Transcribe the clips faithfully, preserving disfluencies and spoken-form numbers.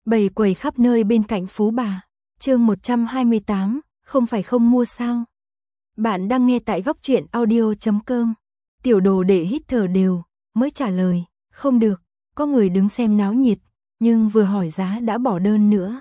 Bày quầy khắp nơi bên cạnh Phú Bà. Chương một trăm hai mươi tám, không phải không mua sao? Bạn đang nghe tại góc truyện audio chấm com. Tiểu đồ đệ hít thở đều, mới trả lời, không được, có người đứng xem náo nhiệt, nhưng vừa hỏi giá đã bỏ đơn nữa.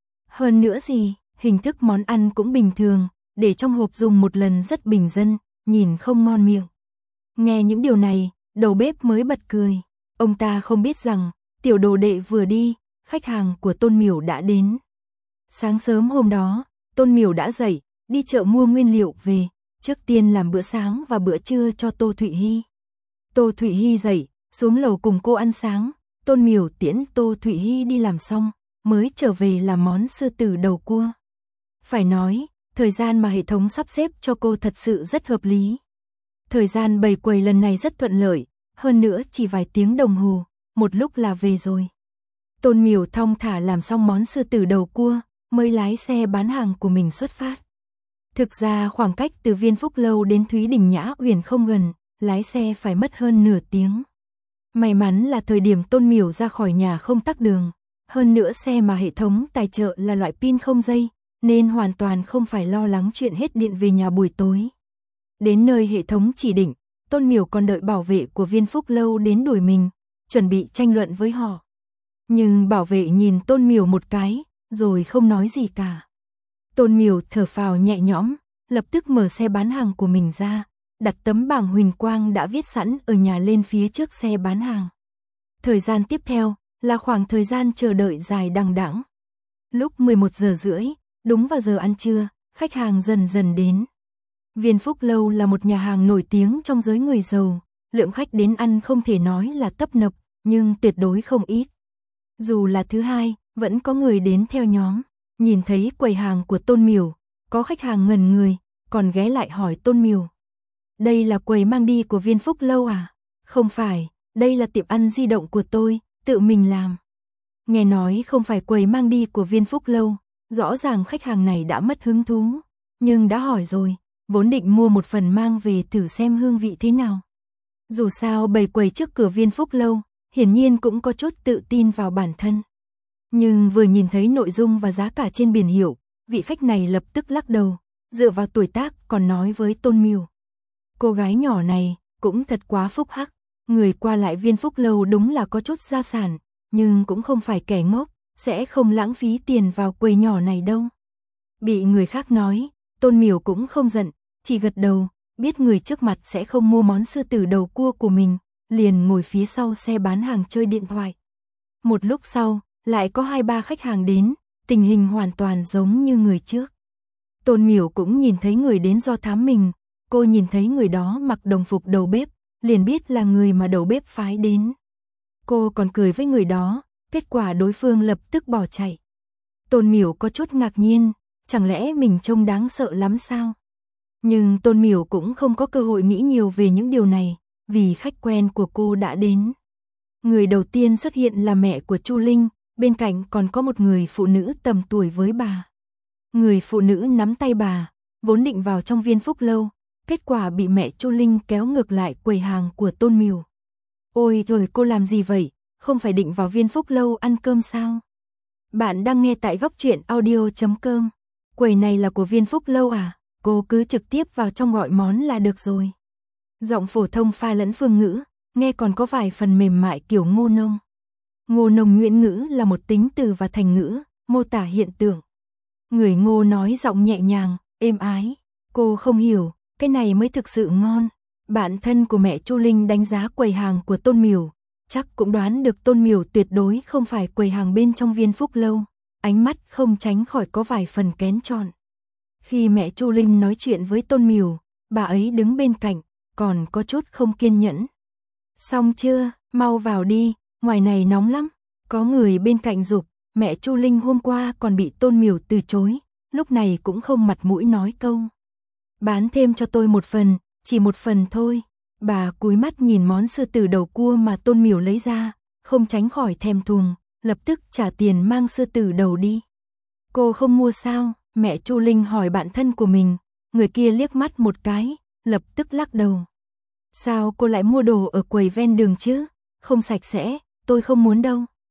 Hơn nữa gì, hình thức món ăn cũng bình thường, để trong hộp dùng một lần rất bình dân, nhìn không ngon miệng. Nghe những điều này, đầu bếp mới bật cười. Ông ta không biết rằng, tiểu đồ đệ vừa đi, khách hàng của Tôn Miểu đã đến. Sáng sớm hôm đó, Tôn Miểu đã dậy, đi chợ mua nguyên liệu về, trước tiên làm bữa sáng và bữa trưa cho Tô Thụy Hy. Tô Thụy Hy dậy, xuống lầu cùng cô ăn sáng, Tôn Miểu tiễn Tô Thụy Hy đi làm xong, mới trở về làm món sư tử đầu cua. Phải nói, thời gian mà hệ thống sắp xếp cho cô thật sự rất hợp lý. Thời gian bày quầy lần này rất thuận lợi, hơn nữa chỉ vài tiếng đồng hồ, một lúc là về rồi. Tôn Miểu thong thả làm xong món sư tử đầu cua, mới lái xe bán hàng của mình xuất phát. Thực ra khoảng cách từ Viên Phúc Lâu đến Thúy Đình Nhã Uyển không gần, lái xe phải mất hơn nửa tiếng. May mắn là thời điểm Tôn Miểu ra khỏi nhà không tắc đường, hơn nữa xe mà hệ thống tài trợ là loại pin không dây, nên hoàn toàn không phải lo lắng chuyện hết điện về nhà buổi tối. Đến nơi hệ thống chỉ định, Tôn Miểu còn đợi bảo vệ của Viên Phúc Lâu đến đuổi mình, chuẩn bị tranh luận với họ. Nhưng bảo vệ nhìn Tôn Miểu một cái, rồi không nói gì cả. Tôn Miểu thở phào nhẹ nhõm, lập tức mở xe bán hàng của mình ra, đặt tấm bảng huỳnh quang đã viết sẵn ở nhà lên phía trước xe bán hàng. Thời gian tiếp theo là khoảng thời gian chờ đợi dài đằng đẵng. Lúc mười một giờ rưỡi, đúng vào giờ ăn trưa, khách hàng dần dần đến. Viên Phúc Lâu là một nhà hàng nổi tiếng trong giới người giàu, lượng khách đến ăn không thể nói là tấp nập, nhưng tuyệt đối không ít. Dù là thứ hai, vẫn có người đến theo nhóm, nhìn thấy quầy hàng của Tôn Miểu, có khách hàng ngẩn người, còn ghé lại hỏi Tôn Miểu. Đây là quầy mang đi của Viên Phúc Lâu à? Không phải, đây là tiệm ăn di động của tôi, tự mình làm. Nghe nói không phải quầy mang đi của Viên Phúc Lâu, rõ ràng khách hàng này đã mất hứng thú, nhưng đã hỏi rồi, vốn định mua một phần mang về thử xem hương vị thế nào. Dù sao bày quầy trước cửa Viên Phúc Lâu, hiển nhiên cũng có chút tự tin vào bản thân. Nhưng vừa nhìn thấy nội dung và giá cả trên biển hiệu, vị khách này lập tức lắc đầu, dựa vào tuổi tác còn nói với Tôn Miểu. Cô gái nhỏ này cũng thật quá phúc hắc, người qua lại Viên Phúc Lâu đúng là có chút gia sản, nhưng cũng không phải kẻ ngốc, sẽ không lãng phí tiền vào quầy nhỏ này đâu. Bị người khác nói, Tôn Miểu cũng không giận, chỉ gật đầu, biết người trước mặt sẽ không mua món sư tử đầu cua của mình, liền ngồi phía sau xe bán hàng chơi điện thoại. Một lúc sau, lại có hai ba khách hàng đến, tình hình hoàn toàn giống như người trước. Tôn Miểu cũng nhìn thấy người đến do thám mình, cô nhìn thấy người đó mặc đồng phục đầu bếp, liền biết là người mà đầu bếp phái đến. Cô còn cười với người đó, kết quả đối phương lập tức bỏ chạy. Tôn Miểu có chút ngạc nhiên, chẳng lẽ mình trông đáng sợ lắm sao? Nhưng Tôn Miểu cũng không có cơ hội nghĩ nhiều về những điều này, vì khách quen của cô đã đến. Người đầu tiên xuất hiện là mẹ của Chu Linh, bên cạnh còn có một người phụ nữ tầm tuổi với bà. Người phụ nữ nắm tay bà, vốn định vào trong Viên Phúc Lâu, kết quả bị mẹ Chu Linh kéo ngược lại quầy hàng của Tôn Miểu. Ôi rồi cô làm gì vậy, không phải định vào Viên Phúc Lâu ăn cơm sao? Bạn đang nghe tại góc truyện audio chấm com. Quầy này là của Viên Phúc Lâu à? Cô cứ trực tiếp vào trong gọi món là được rồi. Giọng phổ thông pha lẫn phương ngữ, nghe còn có vài phần mềm mại kiểu ngô nông. Ngô nông nguyễn ngữ là một tính từ và thành ngữ, mô tả hiện tượng. Người Ngô nói giọng nhẹ nhàng, êm ái. Cô không hiểu, cái này mới thực sự ngon. Bạn thân của mẹ Chu Linh đánh giá quầy hàng của Tôn Miểu, chắc cũng đoán được Tôn Miểu tuyệt đối không phải quầy hàng bên trong Viên Phúc Lâu, ánh mắt không tránh khỏi có vài phần kén chọn. Khi mẹ Chu Linh nói chuyện với Tôn Miểu, bà ấy đứng bên cạnh, còn có chút không kiên nhẫn. Xong chưa, mau vào đi, ngoài này nóng lắm. Có người bên cạnh giục, mẹ Chu Linh hôm qua còn bị Tôn Miểu từ chối, lúc này cũng không mặt mũi nói câu. Bán thêm cho tôi một phần, chỉ một phần thôi. Bà cúi mắt nhìn món sư tử đầu cua mà Tôn Miểu lấy ra, không tránh khỏi thèm thuồng, lập tức trả tiền mang sư tử đầu đi. Cô không mua sao? Mẹ Chu Linh hỏi bạn thân của mình, người kia liếc mắt một cái, lập tức lắc đầu. Sao cô lại mua đồ ở quầy ven đường chứ? Không sạch sẽ, tôi không muốn đâu.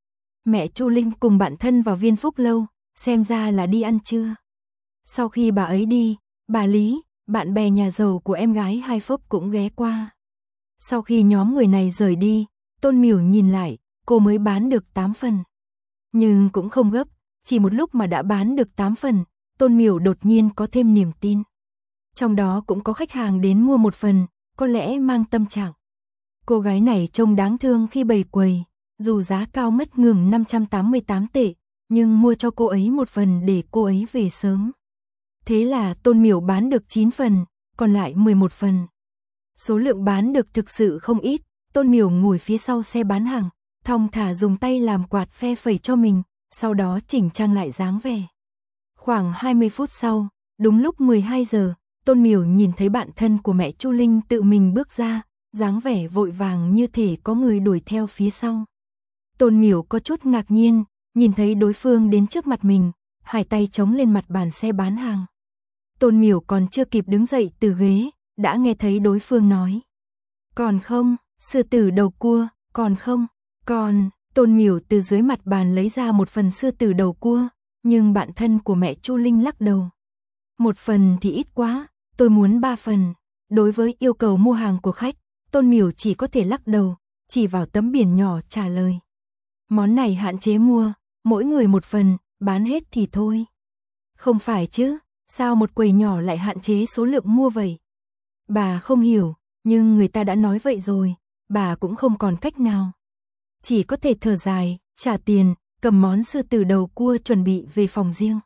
Mẹ Chu Linh cùng bạn thân vào Viên Phúc Lâu, xem ra là đi ăn trưa. Sau khi bà ấy đi, bà Lý, bạn bè nhà giàu của em gái Hai Phúc cũng ghé qua. Sau khi nhóm người này rời đi, Tôn Miểu nhìn lại, cô mới bán được tám phần. Nhưng cũng không gấp, chỉ một lúc mà đã bán được tám phần, Tôn Miểu đột nhiên có thêm niềm tin. Trong đó cũng có khách hàng đến mua một phần, có lẽ mang tâm trạng. Cô gái này trông đáng thương khi bày quầy, dù giá cao mất ngừng năm trăm tám mươi tám tệ, nhưng mua cho cô ấy một phần để cô ấy về sớm. Thế là Tôn Miểu bán được chín phần, còn lại mười một phần. Số lượng bán được thực sự không ít, Tôn Miểu ngồi phía sau xe bán hàng, thong thả dùng tay làm quạt phe phẩy cho mình, sau đó chỉnh trang lại dáng vẻ. Khoảng hai mươi phút sau, đúng lúc mười hai giờ, Tôn Miểu nhìn thấy bạn thân của mẹ Chu Linh tự mình bước ra, dáng vẻ vội vàng như thể có người đuổi theo phía sau. Tôn Miểu có chút ngạc nhiên, nhìn thấy đối phương đến trước mặt mình, hai tay chống lên mặt bàn xe bán hàng. Tôn Miểu còn chưa kịp đứng dậy từ ghế, đã nghe thấy đối phương nói. Còn không, sư tử đầu cua, còn không, còn, Tôn Miểu từ dưới mặt bàn lấy ra một phần sư tử đầu cua, nhưng bạn thân của mẹ Chu Linh lắc đầu. Một phần thì ít quá, tôi muốn ba phần. Đối với yêu cầu mua hàng của khách, Tôn Miểu chỉ có thể lắc đầu, chỉ vào tấm biển nhỏ trả lời. Món này hạn chế mua, mỗi người một phần, bán hết thì thôi. Không phải chứ, sao một quầy nhỏ lại hạn chế số lượng mua vậy? Bà không hiểu, nhưng người ta đã nói vậy rồi, bà cũng không còn cách nào. Chỉ có thể thở dài, trả tiền, cầm món sư tử đầu cua chuẩn bị về phòng riêng.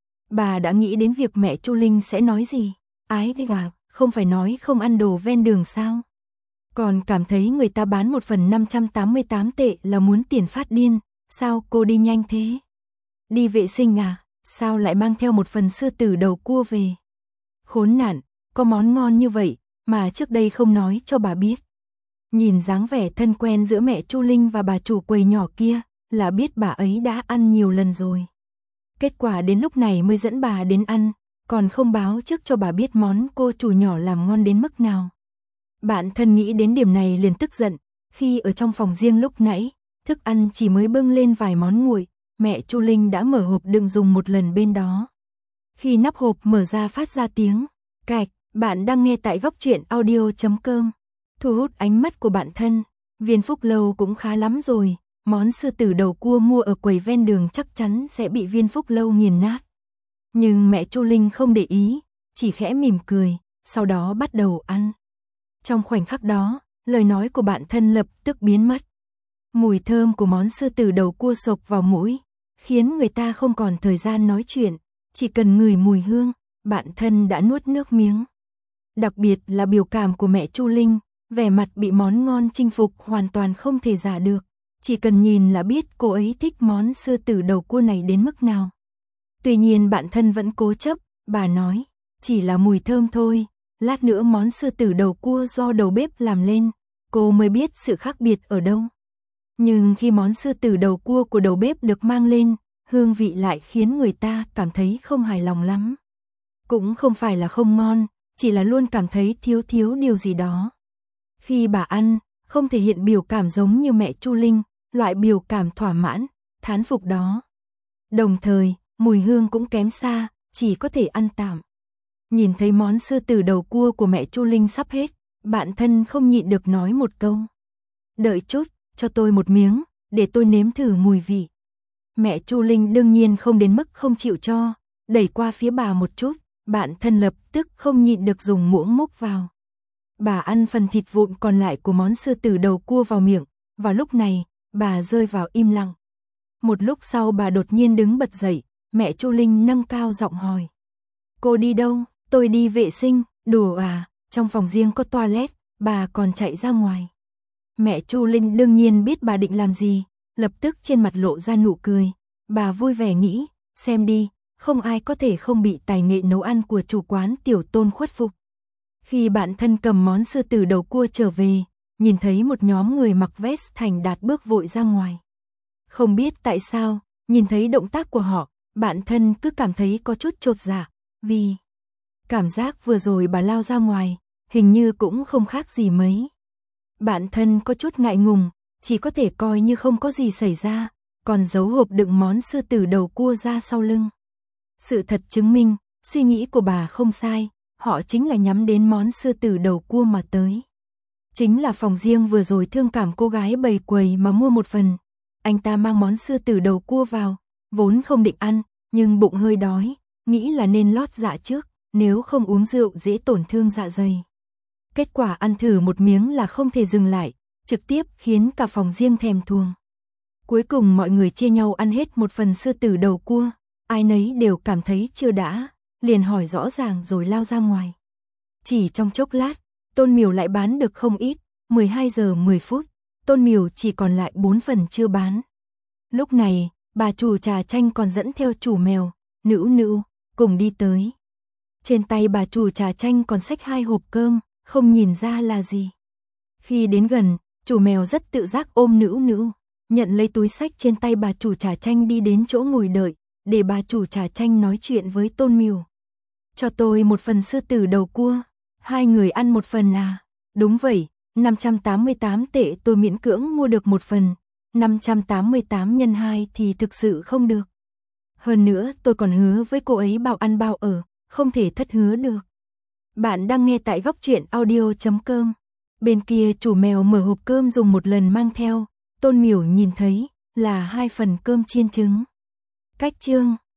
Bà đã nghĩ đến việc mẹ Chu Linh sẽ nói gì? Ái gà, không phải nói không ăn đồ ven đường sao? Còn cảm thấy người ta bán một phần năm trăm tám mươi tám tệ là muốn tiền phát điên, sao cô đi nhanh thế? Đi vệ sinh à, sao lại mang theo một phần sư tử đầu cua về? Khốn nạn, có món ngon như vậy mà trước đây không nói cho bà biết. Nhìn dáng vẻ thân quen giữa mẹ Chu Linh và bà chủ quầy nhỏ kia, là biết bà ấy đã ăn nhiều lần rồi. Kết quả đến lúc này mới dẫn bà đến ăn, còn không báo trước cho bà biết món cô chủ nhỏ làm ngon đến mức nào. Bạn thân nghĩ đến điểm này liền tức giận, khi ở trong phòng riêng lúc nãy, thức ăn chỉ mới bưng lên vài món nguội, mẹ Chu Linh đã mở hộp đựng dùng một lần bên đó. Khi nắp hộp mở ra phát ra tiếng cạch, bạn đang nghe tại góc truyện audio chấm com. Thu hút ánh mắt của bạn thân, Viên Phúc Lâu cũng khá lắm rồi, món sư tử đầu cua mua ở quầy ven đường chắc chắn sẽ bị Viên Phúc Lâu nghiền nát. Nhưng mẹ Chu Linh không để ý, chỉ khẽ mỉm cười, sau đó bắt đầu ăn. Trong khoảnh khắc đó, lời nói của bạn thân lập tức biến mất. Mùi thơm của món sư tử đầu cua xộc vào mũi, khiến người ta không còn thời gian nói chuyện, chỉ cần ngửi mùi hương, bạn thân đã nuốt nước miếng. Đặc biệt là biểu cảm của mẹ Chu Linh, vẻ mặt bị món ngon chinh phục hoàn toàn không thể giả được, chỉ cần nhìn là biết cô ấy thích món sư tử đầu cua này đến mức nào. Tuy nhiên bạn thân vẫn cố chấp, bà nói, chỉ là mùi thơm thôi, lát nữa món sư tử đầu cua do đầu bếp làm lên, cô mới biết sự khác biệt ở đâu. Nhưng khi món sư tử đầu cua của đầu bếp được mang lên, hương vị lại khiến người ta cảm thấy không hài lòng lắm. Cũng không phải là không ngon, chỉ là luôn cảm thấy thiếu thiếu điều gì đó. Khi bà ăn, không thể hiện biểu cảm giống như mẹ Chu Linh, loại biểu cảm thỏa mãn, thán phục đó. Đồng thời, mùi hương cũng kém xa, chỉ có thể ăn tạm. Nhìn thấy món sư tử đầu cua của mẹ Chu Linh sắp hết, bạn thân không nhịn được nói một câu. Đợi chút, cho tôi một miếng, để tôi nếm thử mùi vị. Mẹ Chu Linh đương nhiên không đến mức không chịu cho, đẩy qua phía bà một chút, bạn thân lập tức không nhịn được dùng muỗng múc vào. Bà ăn phần thịt vụn còn lại của món sư tử đầu cua vào miệng, vào lúc này, bà rơi vào im lặng. Một lúc sau bà đột nhiên đứng bật dậy, mẹ Chu Linh nâng cao giọng hỏi. Cô đi đâu? Tôi đi vệ sinh, đùa à, trong phòng riêng có toilet, bà còn chạy ra ngoài. Mẹ Chu Linh đương nhiên biết bà định làm gì, lập tức trên mặt lộ ra nụ cười. Bà vui vẻ nghĩ, xem đi, không ai có thể không bị tài nghệ nấu ăn của chủ quán Tiểu Tôn khuất phục. Khi bạn thân cầm món sư tử đầu cua trở về, nhìn thấy một nhóm người mặc vest thành đạt bước vội ra ngoài. Không biết tại sao, nhìn thấy động tác của họ, bạn thân cứ cảm thấy có chút chột dạ, vì cảm giác vừa rồi bà lao ra ngoài, hình như cũng không khác gì mấy. Bạn thân có chút ngại ngùng, chỉ có thể coi như không có gì xảy ra, còn giấu hộp đựng món sư tử đầu cua ra sau lưng. Sự thật chứng minh, suy nghĩ của bà không sai, họ chính là nhắm đến món sư tử đầu cua mà tới. Chính là phòng riêng vừa rồi thương cảm cô gái bày quầy mà mua một phần. Anh ta mang món sư tử đầu cua vào, vốn không định ăn, nhưng bụng hơi đói, nghĩ là nên lót dạ trước, nếu không uống rượu dễ tổn thương dạ dày. Kết quả ăn thử một miếng là không thể dừng lại, trực tiếp khiến cả phòng riêng thèm thuồng. Cuối cùng mọi người chia nhau ăn hết một phần sư tử đầu cua, ai nấy đều cảm thấy chưa đã, liền hỏi rõ ràng rồi lao ra ngoài. Chỉ trong chốc lát, Tôn Miểu lại bán được không ít, mười hai giờ mười phút, Tôn Miểu chỉ còn lại bốn phần chưa bán. Lúc này, bà chủ trà chanh còn dẫn theo chủ mèo, Nữu Nữu, cùng đi tới. Trên tay bà chủ trà chanh còn xách hai hộp cơm, không nhìn ra là gì. Khi đến gần, chủ mèo rất tự giác ôm Nữu Nữu, nhận lấy túi xách trên tay bà chủ trà chanh đi đến chỗ ngồi đợi, để bà chủ trà chanh nói chuyện với Tôn Miểu. Cho tôi một phần sư tử đầu cua, hai người ăn một phần à? Đúng vậy, năm trăm tám mươi tám tệ tôi miễn cưỡng mua được một phần, năm trăm tám mươi tám nhân hai thì thực sự không được. Hơn nữa tôi còn hứa với cô ấy bao ăn bao ở, không thể thất hứa được. Bạn đang nghe tại góc truyện audio chấm com. Bên kia chủ mèo mở hộp cơm dùng một lần mang theo, Tôn Miểu nhìn thấy là hai phần cơm chiên trứng. Cách chương